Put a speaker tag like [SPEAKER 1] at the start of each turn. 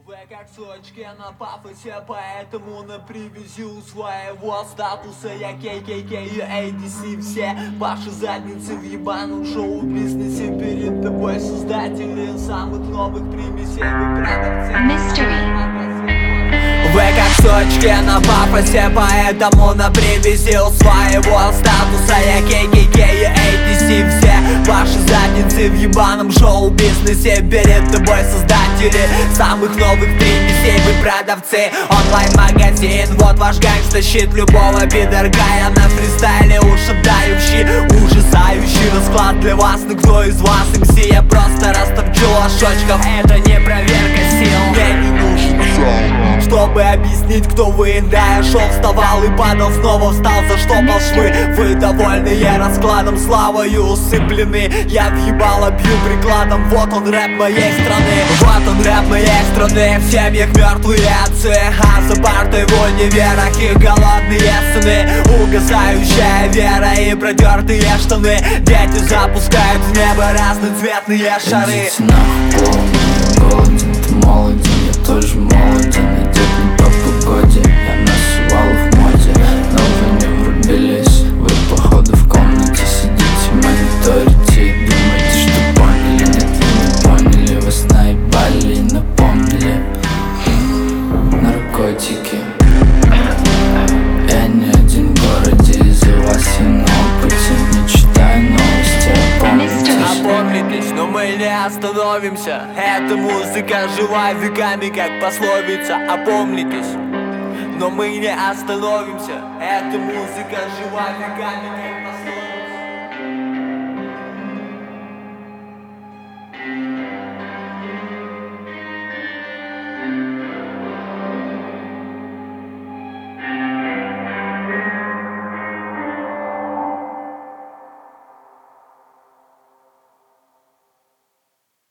[SPEAKER 1] Вы как сочки на пафосе, поэтому на привязи у своего статуса я KKK и ADC. Все ваши задницы в ебаном шоу-бизнесе. Перед тобой создатели самых новых примесей. Вы продавцы. Вы как сочки на пафосе, поэтому на привязи у своего статуса я KKK и ADC. Все ваши задницы в ебаном шоу-бизнесе. Перед тобой создатели самых новых примесей. Вы продавцы, онлайн-магазин. Вот ваш гангста-щит любого пидорка. Я на фристайле ушатающий, ужасающий расклад для вас. Но кто из вас MC? Я просто растопчу лошочков. Это не проверка сил. Мне не нужен шоу, чтобы объяснить, кто вы. Да, я шел, вставал и падал, снова встал, за что швы. Вы довольные раскладом, славою усыплены. Я въебало бью прикладом, вот он рэп моей страны. Вот он рэп моей страны. В семьях мертвые отцы, а за партой в универах и голодные сыны. Угасающая вера и продертые штаны. Дети запускают в небо разноцветные шары.
[SPEAKER 2] Идите нахуй, полный голоден, ты молоден, я тоже молоден. Идет не по погоде, я на сувалах в моде. Но вы не врубились, вы походу в комнате сидите, мониторите и думаете, что поняли. Нет, вы не поняли, вы наебали и напомнили. Наркотики. Я не один в городе, из-за вас я на опыте. Не читаю новости,
[SPEAKER 1] Опомнитесь, но мы не остановимся. Эта музыка жива веками, как пословица. Опомнитесь, но мы не остановимся. Эта музыка жива веками, как